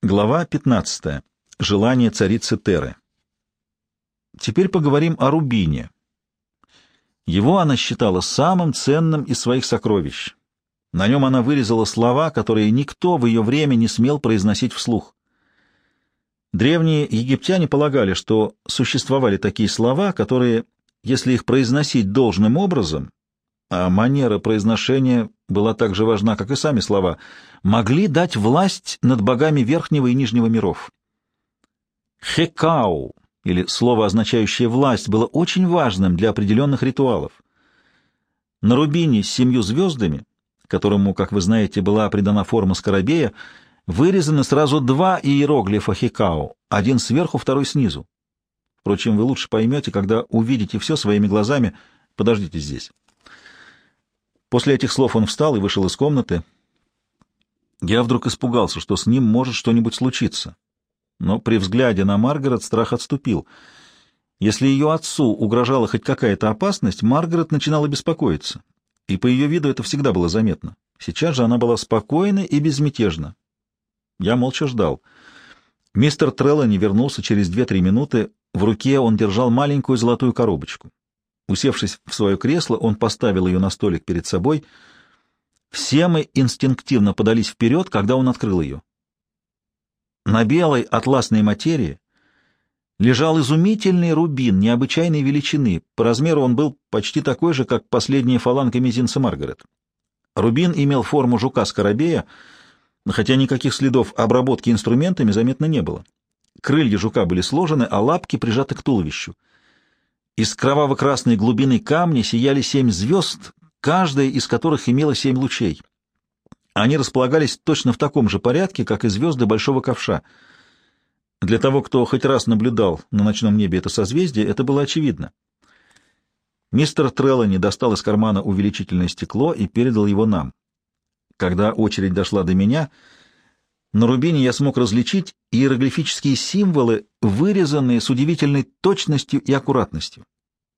Глава 15. Желание царицы Теры. Теперь поговорим о рубине. Его она считала самым ценным из своих сокровищ. На нем она вырезала слова, которые никто в ее время не смел произносить вслух. Древние египтяне полагали, что существовали такие слова, которые, если их произносить должным образом, а манера произношения была так же важна, как и сами слова, могли дать власть над богами верхнего и нижнего миров. Хекау, или слово, означающее «власть», было очень важным для определенных ритуалов. На рубине с 7 звездами, которому, как вы знаете, была придана форма скоробея, вырезаны сразу 2 иероглифа Хекау, один сверху, второй снизу. Впрочем, вы лучше поймете, когда увидите все своими глазами. Подождите здесь. После этих слов он встал и вышел из комнаты. Я вдруг испугался, что с ним может что-нибудь случиться. Но при взгляде на Маргарет страх отступил. Если ее отцу угрожала хоть какая-то опасность, Маргарет начинала беспокоиться, и по ее виду это всегда было заметно. Сейчас же она была спокойна и безмятежна. Я молча ждал. Мистер Треллани вернулся через 2-3 минуты. В руке он держал маленькую золотую коробочку. Усевшись в свое кресло, он поставил ее на столик перед собой. Все мы инстинктивно подались вперед, когда он открыл ее. На белой атласной материи лежал изумительный рубин необычайной величины. По размеру он был почти такой же, как последняя фаланга мизинца Маргарет. Рубин имел форму жука-скоробея, хотя никаких следов обработки инструментами заметно не было. Крылья жука были сложены, а лапки прижаты к туловищу. Из кроваво-красной глубины камня сияли 7 звезд, каждая из которых имела 7 лучей. Они располагались точно в таком же порядке, как и звезды Большого Ковша. Для того, кто хоть раз наблюдал на ночном небе это созвездие, это было очевидно. Мистер Треллани достал из кармана увеличительное стекло и передал его нам. Когда очередь дошла до меня, на рубине я смог различить иероглифические символы, вырезанные с удивительной точностью и аккуратностью.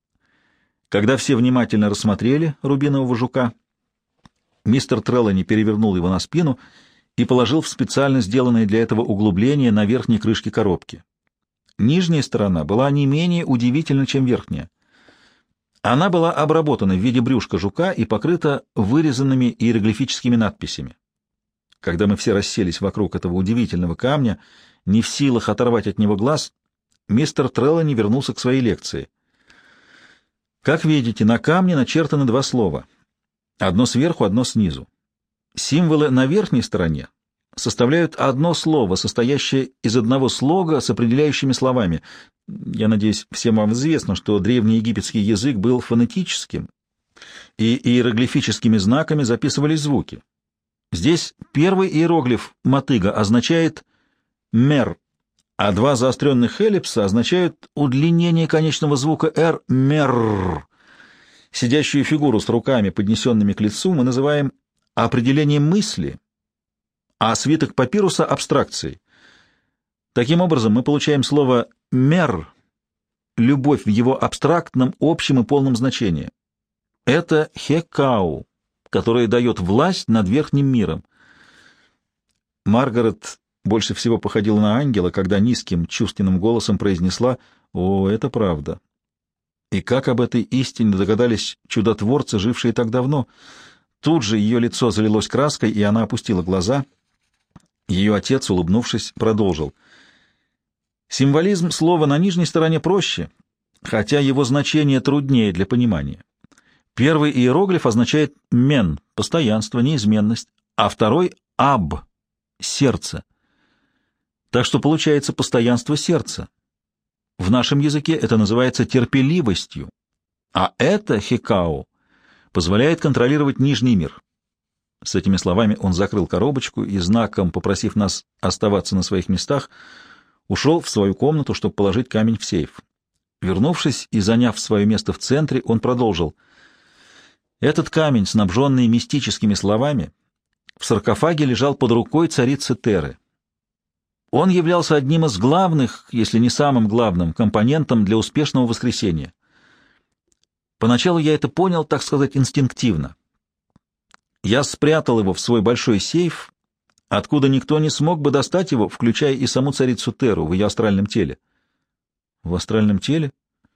Когда все внимательно рассмотрели рубинового жука, мистер Треллани перевернул его на спину и положил в специально сделанное для этого углубление на верхней крышке коробки. Нижняя сторона была не менее удивительна, чем верхняя. Она была обработана в виде брюшка жука и покрыта вырезанными иероглифическими надписями. Когда мы все расселись вокруг этого удивительного камня, не в силах оторвать от него глаз, мистер Треллани вернулся к своей лекции. Как видите, на камне начертаны 2 слова. Одно сверху, одно снизу. Символы на верхней стороне составляют одно слово, состоящее из одного слога с определяющими словами. Я надеюсь, всем вам известно, что древнеегипетский язык был фонетическим, и иероглифическими знаками записывались звуки. Здесь первый иероглиф мотыга означает «мер», а 2 заостренных эллипса означают удлинение конечного звука «р» — «мер». Сидящую фигуру с руками, поднесенными к лицу, мы называем определением мысли, а свиток папируса — абстракцией. Таким образом, мы получаем слово «мер» — любовь в его абстрактном, общем и полном значении. Это «хекау», которая дает власть над верхним миром. Маргарет больше всего походила на ангела, когда низким, чувственным голосом произнесла: «О, это правда». И как об этой истине догадались чудотворцы, жившие так давно? Тут же ее лицо залилось краской, и она опустила глаза. Ее отец, улыбнувшись, продолжил: «Символизм слова на нижней стороне проще, хотя его значение труднее для понимания. Первый иероглиф означает «мен» — постоянство, неизменность, а второй — «аб» — сердце. Так что получается постоянство сердца. В нашем языке это называется терпеливостью, а это, хекау, позволяет контролировать нижний мир». С этими словами он закрыл коробочку и, знаком попросив нас оставаться на своих местах, ушел в свою комнату, чтобы положить камень в сейф. Вернувшись и заняв свое место в центре, он продолжил: «Этот камень, снабженный мистическими словами, в саркофаге лежал под рукой царицы Теры. Он являлся одним из главных, если не самым главным, компонентом для успешного воскресения. Поначалу я это понял, так сказать, инстинктивно. Я спрятал его в свой большой сейф, откуда никто не смог бы достать его, включая и саму царицу Теру в ее астральном теле. В астральном теле?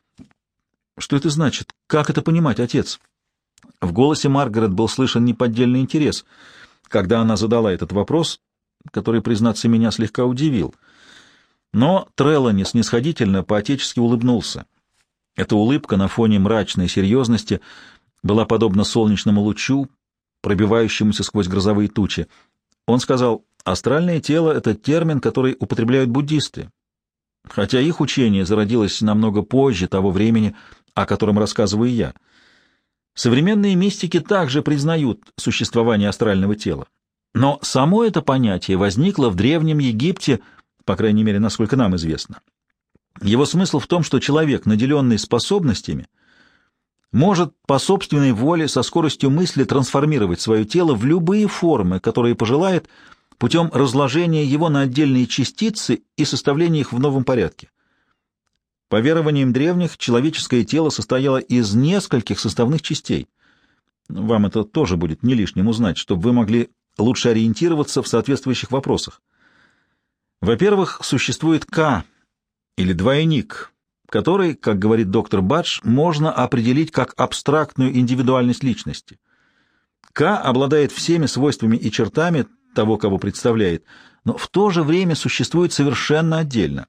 Что это значит? Как это понимать, отец? В голосе Маргарет был слышен неподдельный интерес, когда она задала этот вопрос, который, признаться, меня слегка удивил. Но Треллани снисходительно по-отечески улыбнулся. Эта улыбка на фоне мрачной серьезности была подобна солнечному лучу, пробивающемуся сквозь грозовые тучи. Он сказал: «Астральное тело — это термин, который употребляют буддисты, хотя их учение зародилось намного позже того времени, о котором рассказываю я. Современные мистики также признают существование астрального тела. Но само это понятие возникло в Древнем Египте, по крайней мере, насколько нам известно. Его смысл в том, что человек, наделенный способностями, может по собственной воле со скоростью мысли трансформировать свое тело в любые формы, которые пожелает, путем разложения его на отдельные частицы и составления их в новом порядке. По верованиям древних, человеческое тело состояло из нескольких составных частей. Вам это тоже будет не лишним узнать, чтобы вы могли лучше ориентироваться в соответствующих вопросах. Во-первых, существует Ка, или двойник, который, как говорит доктор Бадж, можно определить как абстрактную индивидуальность личности. Ка обладает всеми свойствами и чертами того, кого представляет, но в то же время существует совершенно отдельно.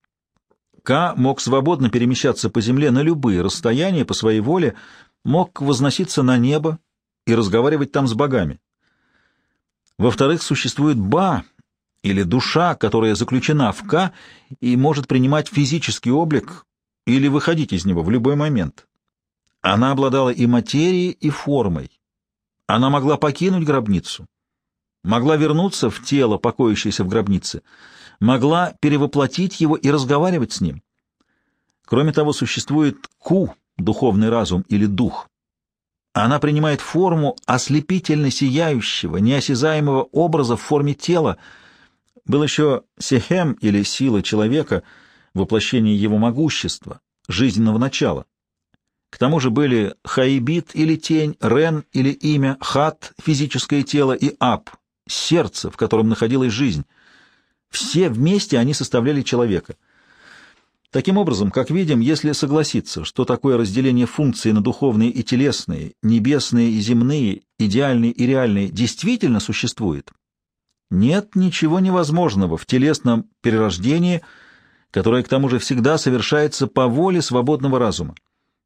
Ка мог свободно перемещаться по земле на любые расстояния по своей воле, мог возноситься на небо и разговаривать там с богами. Во-вторых, существует Ба, или душа, которая заключена в Ка и может принимать физический облик или выходить из него в любой момент. Она обладала и материей, и формой. Она могла покинуть гробницу, могла вернуться в тело, покоящееся в гробнице, могла перевоплотить его и разговаривать с ним. Кроме того, существует Ку, духовный разум или дух. Она принимает форму ослепительно сияющего, неосязаемого образа в форме тела. Был еще Сехем или сила человека, воплощение его могущества, жизненного начала. К тому же были Хаибит или тень, Рен или имя, Хат — физическое тело, и Ап — сердце, в котором находилась жизнь. Все вместе они составляли человека. Таким образом, как видим, если согласиться, что такое разделение функций на духовные и телесные, небесные и земные, идеальные и реальные действительно существует, нет ничего невозможного в телесном перерождении, которое к тому же всегда совершается по воле свободного разума.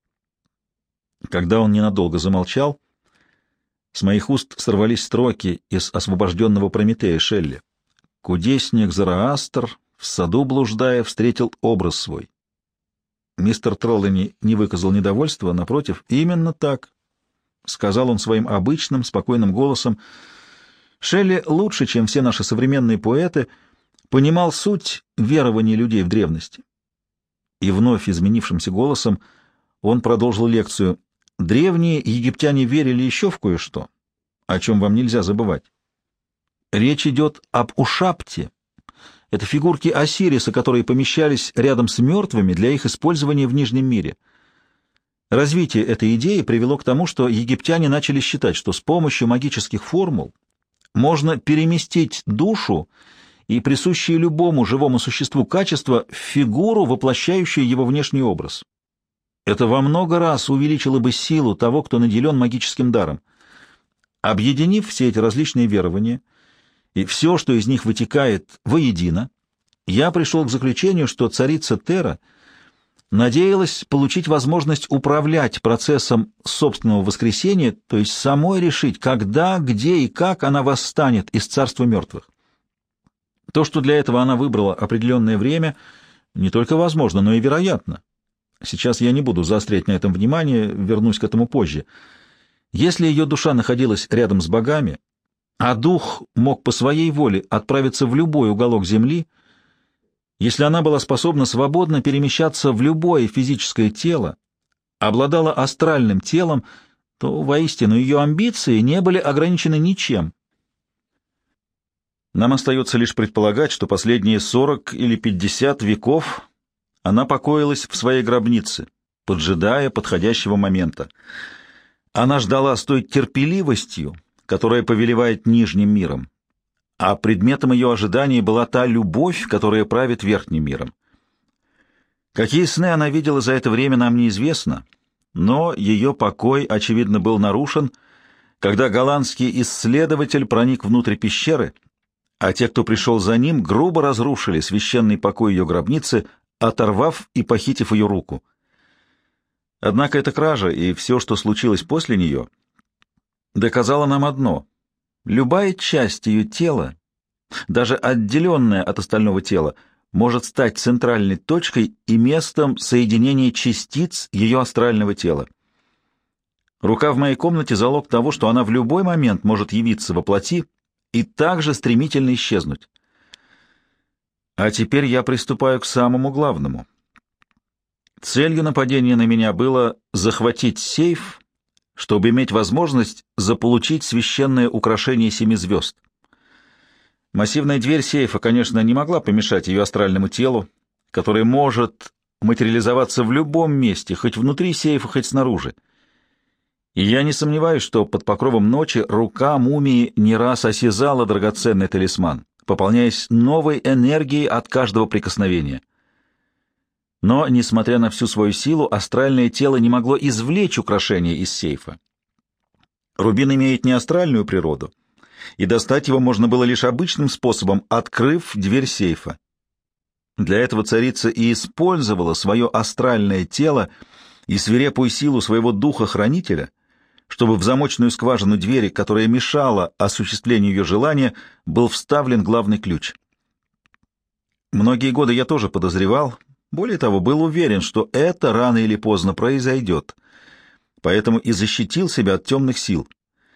Когда он ненадолго замолчал, с моих уст сорвались строки из «Освобожденного Прометея» Шелли. «Кудесник Зороастр, в саду блуждая, встретил образ свой». Мистер Треллани не выказал недовольства, напротив, именно так, — сказал он своим обычным, спокойным голосом. Шелли лучше, чем все наши современные поэты, понимал суть верований людей в древности. И вновь изменившимся голосом он продолжил лекцию. Древние египтяне верили еще в кое-что, о чем вам нельзя забывать. Речь идет об Ушапте. Это фигурки Осириса, которые помещались рядом с мертвыми для их использования в Нижнем мире. Развитие этой идеи привело к тому, что египтяне начали считать, что с помощью магических формул можно переместить душу и присущие любому живому существу качество в фигуру, воплощающую его внешний образ. Это во много раз увеличило бы силу того, кто наделен магическим даром. Объединив все эти различные верования и все, что из них вытекает, воедино, я пришел к заключению, что царица Тера надеялась получить возможность управлять процессом собственного воскресения, то есть самой решить, когда, где и как она восстанет из царства мертвых. То, что для этого она выбрала определенное время, не только возможно, но и вероятно. Сейчас я не буду заострять на этом внимание, вернусь к этому позже. Если ее душа находилась рядом с богами, а дух мог по своей воле отправиться в любой уголок земли, если она была способна свободно перемещаться в любое физическое тело, обладала астральным телом, то воистину ее амбиции не были ограничены ничем. Нам остается лишь предполагать, что последние 40 или 50 веков она покоилась в своей гробнице, поджидая подходящего момента. Она ждала с той терпеливостью, которая повелевает нижним миром. а предметом ее ожиданий была та любовь, которая правит верхним миром. Какие сны она видела за это время, нам неизвестно, но ее покой, очевидно, был нарушен, когда голландский исследователь проник внутрь пещеры, а те, кто пришел за ним, грубо разрушили священный покой ее гробницы, оторвав и похитив ее руку. Однако эта кража и все, что случилось после нее, доказало нам одно: любая часть ее тела, даже отделенная от остального тела, может стать центральной точкой и местом соединения частиц ее астрального тела. Рука в моей комнате — залог того, что она в любой момент может явиться во плоти и также стремительно исчезнуть. А теперь я приступаю к самому главному. Целью нападения на меня было захватить сейф, чтобы иметь возможность заполучить священное украшение 7 звезд. Массивная дверь сейфа, конечно, не могла помешать ее астральному телу, которое может материализоваться в любом месте, хоть внутри сейфа, хоть снаружи. И я не сомневаюсь, что под покровом ночи рука мумии не раз осязала драгоценный талисман, пополняясь новой энергией от каждого прикосновения. Но, несмотря на всю свою силу, астральное тело не могло извлечь украшение из сейфа. Рубин имеет не астральную природу, и достать его можно было лишь обычным способом, открыв дверь сейфа. Для этого царица и использовала свое астральное тело и свирепую силу своего духа-хранителя, чтобы в замочную скважину двери, которая мешала осуществлению ее желания, был вставлен главный ключ. Многие годы я тоже подозревал, более того, был уверен, что это рано или поздно произойдет, поэтому и защитил себя от темных сил.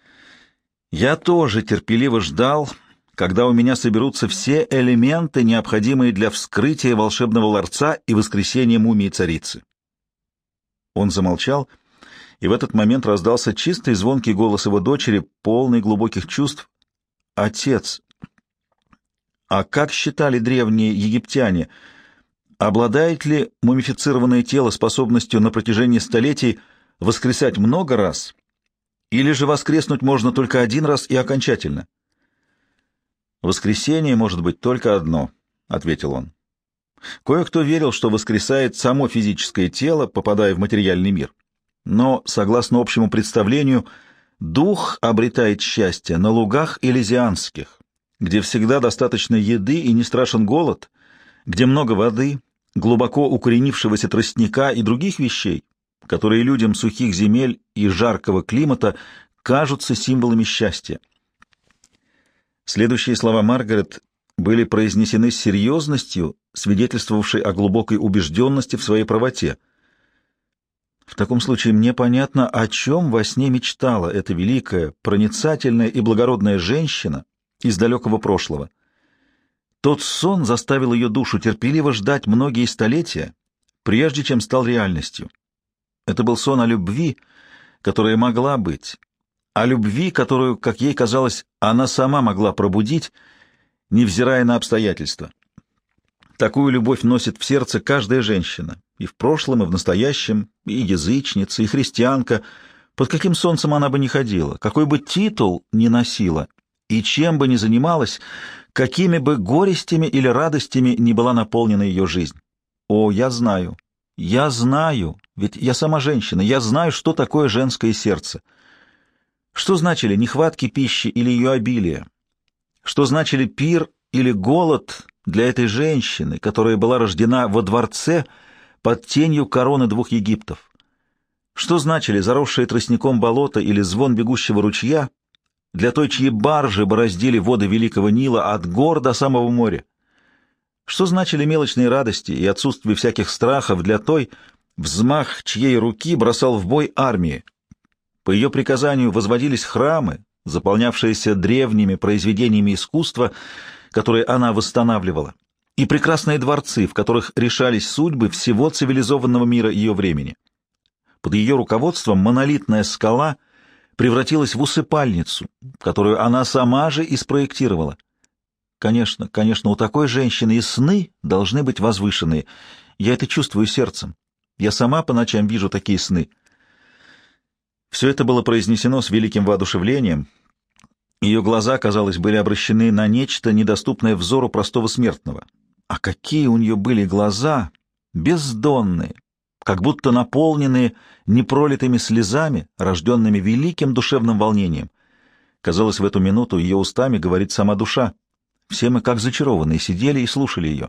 Я тоже терпеливо ждал, когда у меня соберутся все элементы, необходимые для вскрытия волшебного ларца и воскресения мумии царицы. Он замолчал, и в этот момент раздался чистый звонкий голос его дочери, полный глубоких чувств. «Отец, а как считали древние египтяне, обладает ли мумифицированное тело способностью на протяжении столетий воскресать много раз, или же воскреснуть можно только один раз и окончательно?» «Воскресение может быть только одно», — ответил он. «Кое-кто верил, что воскресает само физическое тело, попадая в материальный мир. Но, согласно общему представлению, дух обретает счастье на лугах элизианских, где всегда достаточно еды и не страшен голод, где много воды, глубоко укоренившегося тростника и других вещей, которые людям сухих земель и жаркого климата кажутся символами счастья». Следующие слова Маргарет были произнесены с серьезностью, свидетельствовавшей о глубокой убежденности в своей правоте. В таком случае мне понятно, о чем во сне мечтала эта великая, проницательная и благородная женщина из далекого прошлого. Тот сон заставил ее душу терпеливо ждать многие столетия, прежде чем стал реальностью. Это был сон о любви, которая могла быть, о любви, которую, как ей казалось, она сама могла пробудить, невзирая на обстоятельства. Такую любовь носит в сердце каждая женщина, и в прошлом, и в настоящем, и язычница, и христианка, под каким солнцем она бы ни ходила, какой бы титул ни носила, и чем бы ни занималась, какими бы горестями или радостями ни была наполнена ее жизнь. О, я знаю, ведь я сама женщина, я знаю, что такое женское сердце. Что значили нехватки пищи или ее обилие? Что значили пир или голод для этой женщины, которая была рождена во дворце под тенью короны 2 Египтов? Что значили заросшее тростником болото или звон бегущего ручья для той, чьи баржи бороздили воды Великого Нила от гор до самого моря? Что значили мелочные радости и отсутствие всяких страхов для той, взмах чьей руки бросал в бой армии? По ее приказанию возводились храмы, заполнявшиеся древними произведениями искусства, которые она восстанавливала, и прекрасные дворцы, в которых решались судьбы всего цивилизованного мира ее времени. Под ее руководством монолитная скала превратилась в усыпальницу, которую она сама же и спроектировала. Конечно, у такой женщины и сны должны быть возвышенные. Я это чувствую сердцем. Я сама по ночам вижу такие сны. Все это было произнесено с великим воодушевлением. Ее глаза, казалось, были обращены на нечто, недоступное взору простого смертного. А какие у нее были глаза! Бездонные, как будто наполненные непролитыми слезами, рожденными великим душевным волнением. Казалось, в эту минуту ее устами говорит сама душа. Все мы, как зачарованные, сидели и слушали ее.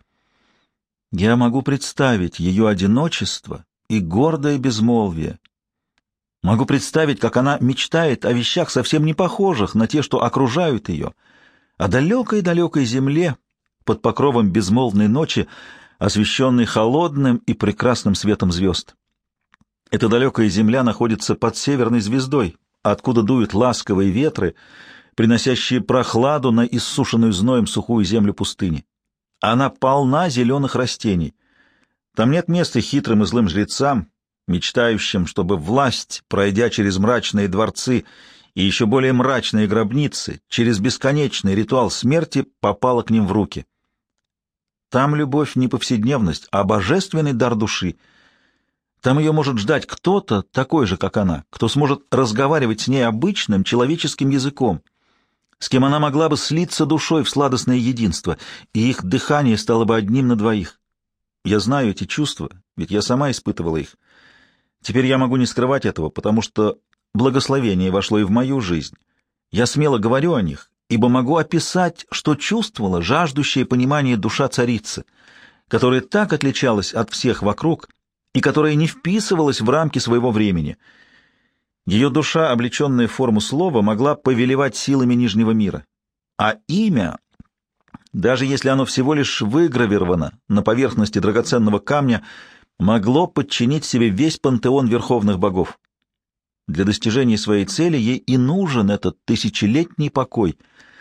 Я могу представить ее одиночество и гордое безмолвие. Могу представить, как она мечтает о вещах, совсем не похожих на те, что окружают ее, о далекой-далекой земле под покровом безмолвной ночи, освещенной холодным и прекрасным светом звезд. Эта далекая земля находится под северной звездой, откуда дуют ласковые ветры, приносящие прохладу на иссушенную зноем сухую землю пустыни. Она полна зеленых растений. Там нет места хитрым и злым жрецам, мечтающим, чтобы власть, пройдя через мрачные дворцы и еще более мрачные гробницы, через бесконечный ритуал смерти, попала к ним в руки. Там любовь не повседневность, а божественный дар души. Там ее может ждать кто-то такой же, как она, кто сможет разговаривать с ней обычным человеческим языком, с кем она могла бы слиться душой в сладостное единство, и их дыхание стало бы одним на двоих. Я знаю эти чувства, ведь я сама испытывала их. Теперь я могу не скрывать этого, потому что благословение вошло и в мою жизнь. Я смело говорю о них, ибо могу описать, что чувствовала жаждущая понимания душа царицы, которая так отличалась от всех вокруг и которая не вписывалась в рамки своего времени. Ее душа, облеченная в форму слова, могла повелевать силами Нижнего мира. А имя, даже если оно всего лишь выгравировано на поверхности драгоценного камня, могло подчинить себе весь пантеон верховных богов. Для достижения своей цели ей и нужен этот тысячелетний покой.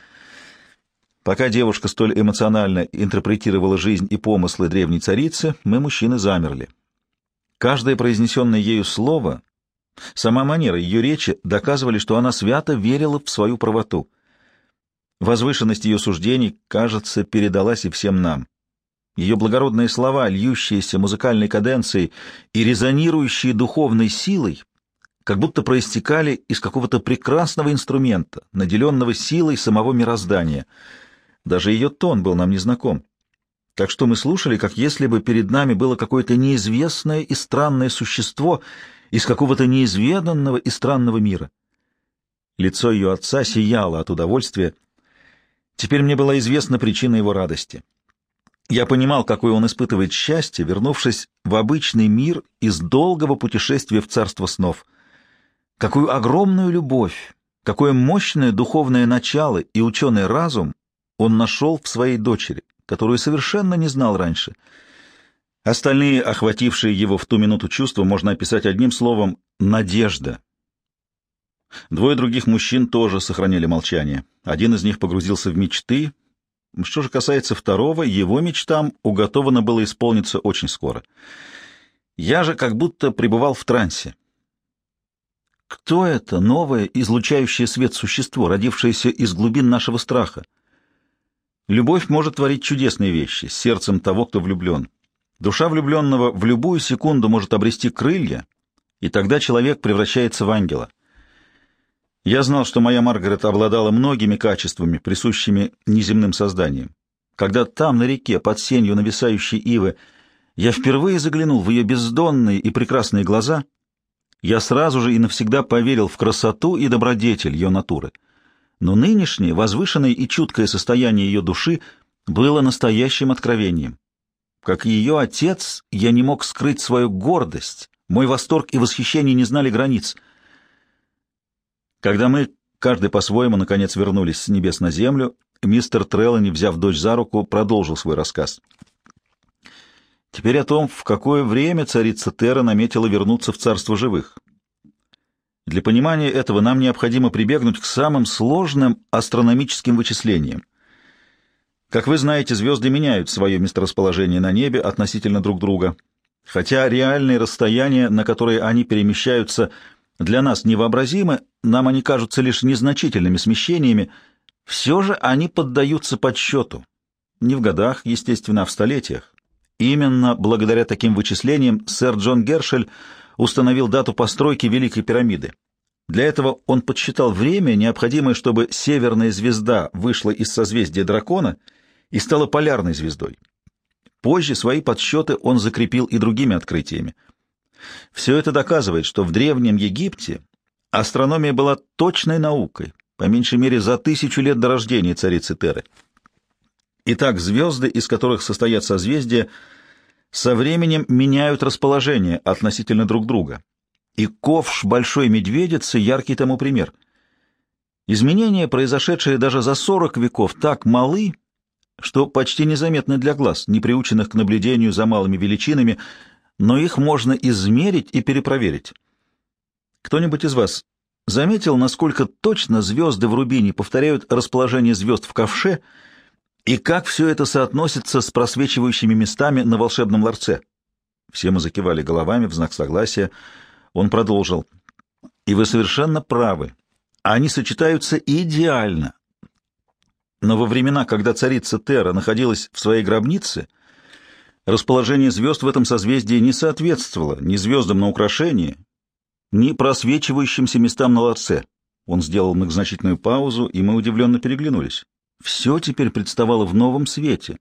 Пока девушка столь эмоционально интерпретировала жизнь и помыслы древней царицы, мы, мужчины, замерли. Каждое произнесенное ею слово, сама манера ее речи доказывали, что она свято верила в свою правоту. Возвышенность ее суждений, кажется, передалась и всем нам. Ее благородные слова, льющиеся музыкальной каденцией и резонирующие духовной силой, как будто проистекали из какого-то прекрасного инструмента, наделенного силой самого мироздания. Даже ее тон был нам незнаком. Так что мы слушали, как если бы перед нами было какое-то неизвестное и странное существо из какого-то неизведанного и странного мира. Лицо ее отца сияло от удовольствия. Теперь мне была известна причина его радости. Я понимал, какое он испытывает счастье, вернувшись в обычный мир из долгого путешествия в царство снов. Какую огромную любовь, какое мощное духовное начало и ученый разум он нашел в своей дочери, которую совершенно не знал раньше. Остальные, охватившие его в ту минуту чувства, можно описать одним словом «надежда». Двое других мужчин тоже сохраняли молчание. Один из них погрузился в мечты. Что же касается второго, его мечтам уготовано было исполниться очень скоро. Я же как будто пребывал в трансе. Кто это новое, излучающее свет существо, родившееся из глубин нашего страха? Любовь может творить чудесные вещи с сердцем того, кто влюблен. Душа влюбленного в любую секунду может обрести крылья, и тогда человек превращается в ангела. Я знал, что моя Маргарет обладала многими качествами, присущими неземным созданиям. Когда там, на реке, под сенью нависающей ивы, я впервые заглянул в ее бездонные и прекрасные глаза, я сразу же и навсегда поверил в красоту и добродетель ее натуры. Но нынешнее, возвышенное и чуткое состояние ее души было настоящим откровением. Как и ее отец, я не мог скрыть свою гордость, мой восторг и восхищение не знали границ. Когда мы, каждый по-своему, наконец вернулись с небес на землю, мистер Треллани, взяв дочь за руку, продолжил свой рассказ. Теперь о том, в какое время царица Терра наметила вернуться в царство живых. Для понимания этого нам необходимо прибегнуть к самым сложным астрономическим вычислениям. Как вы знаете, звезды меняют свое месторасположение на небе относительно друг друга, хотя реальные расстояния, на которые они перемещаются, для нас невообразимы, нам они кажутся лишь незначительными смещениями, все же они поддаются подсчету. Не в годах, естественно, а в столетиях. Именно благодаря таким вычислениям сэр Джон Гершель установил дату постройки Великой пирамиды. Для этого он подсчитал время, необходимое, чтобы северная звезда вышла из созвездия Дракона и стала полярной звездой. Позже свои подсчеты он закрепил и другими открытиями. Все это доказывает, что в Древнем Египте астрономия была точной наукой, по меньшей мере за 1000 лет до рождения царицы Теры. Итак, звезды, из которых состоят созвездия, со временем меняют расположение относительно друг друга. И ковш Большой Медведицы — яркий тому пример. Изменения, произошедшие даже за 40 веков, так малы, что почти незаметны для глаз, не приученных к наблюдению за малыми величинами, но их можно измерить и перепроверить. Кто-нибудь из вас заметил, насколько точно звезды в Рубине повторяют расположение звезд в ковше, и как все это соотносится с просвечивающими местами на волшебном ларце? Все мы закивали головами в знак согласия. Он продолжил. И вы совершенно правы. Они сочетаются идеально. Но во времена, когда царица Тера находилась в своей гробнице, расположение звезд в этом созвездии не соответствовало ни звездам на украшении, ни просвечивающимся местам на ларце. Он сделал многозначительную паузу, и мы удивленно переглянулись. Все теперь представало в новом свете.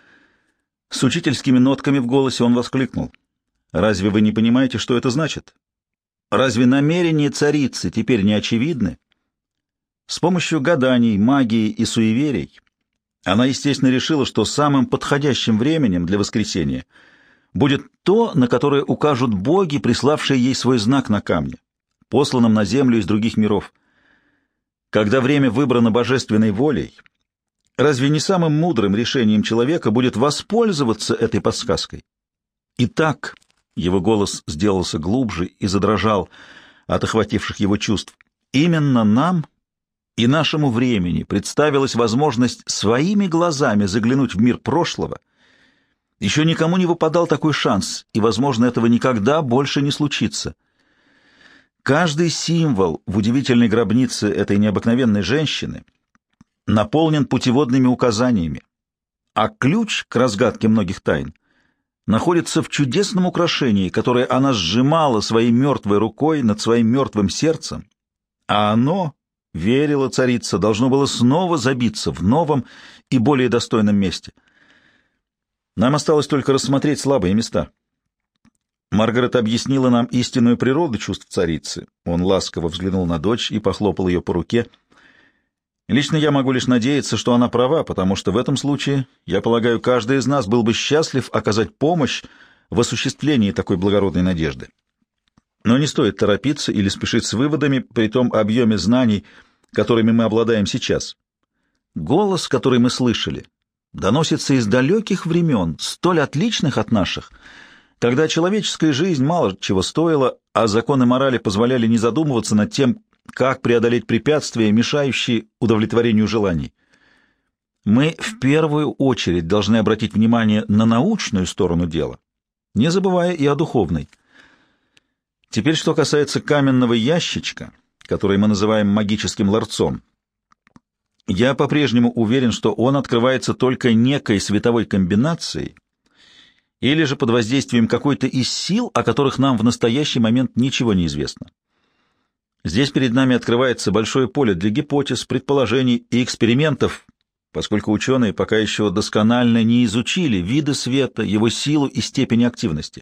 С учительскими нотками в голосе он воскликнул. «Разве вы не понимаете, что это значит? Разве намерения царицы теперь не очевидны? С помощью гаданий, магии и суеверий она, естественно, решила, что самым подходящим временем для воскресения будет то, на которое укажут боги, приславшие ей свой знак на камне, посланном на землю из других миров. Когда время выбрано божественной волей, разве не самым мудрым решением человека будет воспользоваться этой подсказкой? Итак, его голос сделался глубже и задрожал от охвативших его чувств. Именно нам и нашему времени представилась возможность своими глазами заглянуть в мир прошлого. Еще никому не выпадал такой шанс, и, возможно, этого никогда больше не случится. Каждый символ в удивительной гробнице этой необыкновенной женщины наполнен путеводными указаниями, а ключ к разгадке многих тайн находится в чудесном украшении, которое она сжимала своей мертвой рукой над своим мертвым сердцем, а оно, верила царица, должно было снова забиться в новом и более достойном месте. Нам осталось только рассмотреть слабые места. Маргарет объяснила нам истинную природу чувств царицы. Он ласково взглянул на дочь и похлопал ее по руке. Лично я могу лишь надеяться, что она права, потому что в этом случае, я полагаю, каждый из нас был бы счастлив оказать помощь в осуществлении такой благородной надежды. Но не стоит торопиться или спешить с выводами при том объеме знаний, которыми мы обладаем сейчас. Голос, который мы слышали, доносится из далеких времен, столь отличных от наших, когда человеческая жизнь мало чего стоила, а законы морали позволяли не задумываться над тем, как преодолеть препятствия, мешающие удовлетворению желаний. Мы в первую очередь должны обратить внимание на научную сторону дела, не забывая и о духовной. Теперь, что касается каменного ящичка, который мы называем магическим ларцом. Я по-прежнему уверен, что он открывается только некой световой комбинацией или же под воздействием какой-то из сил, о которых нам в настоящий момент ничего не известно. Здесь перед нами открывается большое поле для гипотез, предположений и экспериментов, поскольку ученые пока еще досконально не изучили виды света, его силу и степень активности.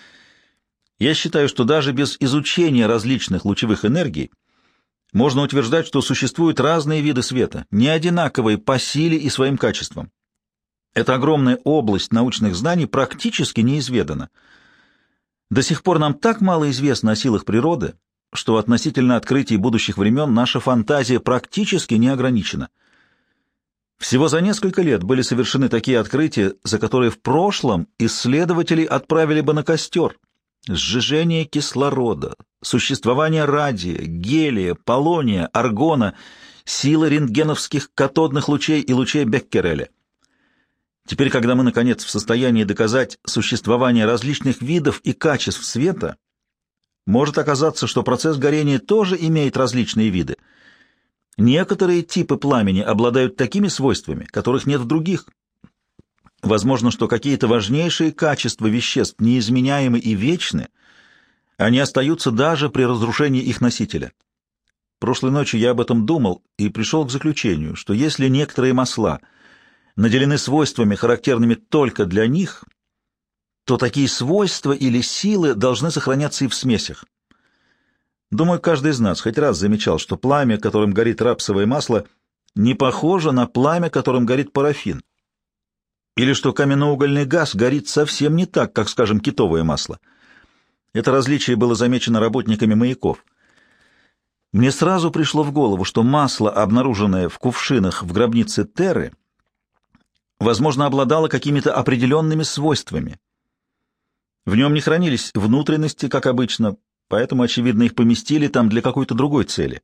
Я считаю, что даже без изучения различных лучевых энергий можно утверждать, что существуют разные виды света, не одинаковые по силе и своим качествам. Эта огромная область научных знаний практически неизведана. До сих пор нам так мало известно о силах природы, что относительно открытий будущих времен наша фантазия практически не ограничена. Всего за несколько лет были совершены такие открытия, за которые в прошлом исследователи отправили бы на костер. Сжижение кислорода, существование радия, гелия, полония, аргона, сила рентгеновских катодных лучей и лучей Беккереля. Теперь, когда мы, наконец, в состоянии доказать существование различных видов и качеств света, может оказаться, что процесс горения тоже имеет различные виды. Некоторые типы пламени обладают такими свойствами, которых нет в других. Возможно, что какие-то важнейшие качества веществ неизменяемы и вечны, они остаются даже при разрушении их носителя. Прошлой ночью я об этом думал и пришел к заключению, что если некоторые масла наделены свойствами, характерными только для них, то такие свойства или силы должны сохраняться и в смесях. Думаю, каждый из нас хоть раз замечал, что пламя, которым горит рапсовое масло, не похоже на пламя, которым горит парафин, или что каменноугольный газ горит совсем не так, как, скажем, китовое масло. Это различие было замечено работниками маяков. Мне сразу пришло в голову, что масло, обнаруженное в кувшинах в гробнице Терры, возможно, обладало какими-то определенными свойствами. В нем не хранились внутренности, как обычно, поэтому, очевидно, их поместили там для какой-то другой цели.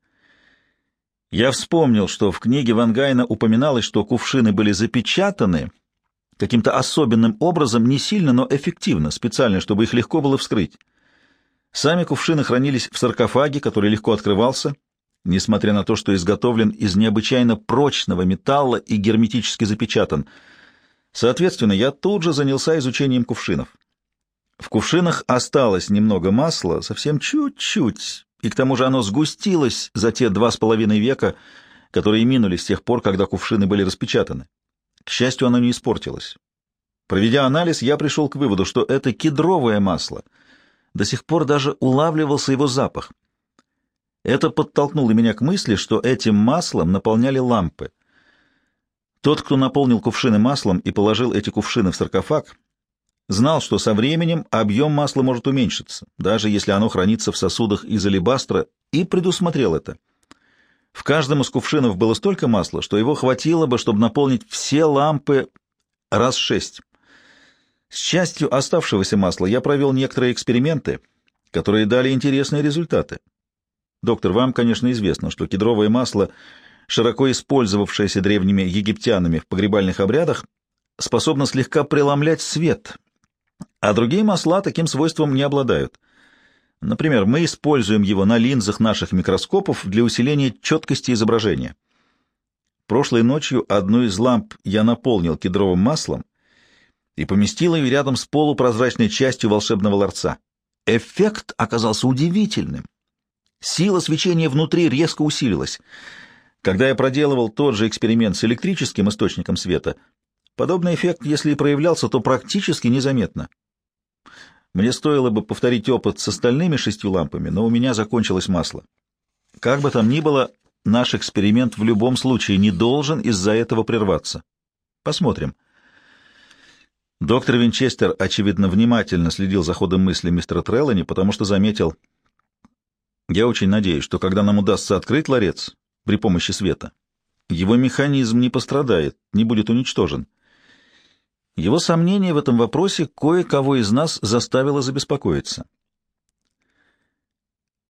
Я вспомнил, что в книге Ван Гайна упоминалось, что кувшины были запечатаны каким-то особенным образом, не сильно, но эффективно, специально, чтобы их легко было вскрыть. Сами кувшины хранились в саркофаге, который легко открывался, несмотря на то, что изготовлен из необычайно прочного металла и герметически запечатан. Соответственно, я тут же занялся изучением кувшинов. В кувшинах осталось немного масла, совсем чуть-чуть, и к тому же оно сгустилось за те 2,5 века, которые минули с тех пор, когда кувшины были распечатаны. К счастью, оно не испортилось. Проведя анализ, я пришел к выводу, что это кедровое масло. До сих пор даже улавливался его запах. Это подтолкнуло меня к мысли, что этим маслом наполняли лампы. Тот, кто наполнил кувшины маслом и положил эти кувшины в саркофаг, знал, что со временем объем масла может уменьшиться, даже если оно хранится в сосудах из алебастра, и предусмотрел это. В каждом из кувшинов было столько масла, что его хватило бы, чтобы наполнить все лампы раз 6. С частью оставшегося масла я провел некоторые эксперименты, которые дали интересные результаты. Доктор, вам, конечно, известно, что кедровое масло, широко использовавшееся древними египтянами в погребальных обрядах, способно слегка преломлять свет, а другие масла таким свойством не обладают. Например, мы используем его на линзах наших микроскопов для усиления четкости изображения. Прошлой ночью одну из ламп я наполнил кедровым маслом и поместил ее рядом с полупрозрачной частью волшебного ларца. Эффект оказался удивительным. Сила свечения внутри резко усилилась. Когда я проделывал тот же эксперимент с электрическим источником света, подобный эффект, если и проявлялся, то практически незаметно. Мне стоило бы повторить опыт с остальными 6 лампами, но у меня закончилось масло. Как бы там ни было, наш эксперимент в любом случае не должен из-за этого прерваться. Посмотрим. Доктор Винчестер, очевидно, внимательно следил за ходом мысли мистера Треллани, потому что заметил: «Я очень надеюсь, что когда нам удастся открыть ларец при помощи света, его механизм не пострадает, не будет уничтожен». Его сомнение в этом вопросе кое-кого из нас заставило забеспокоиться.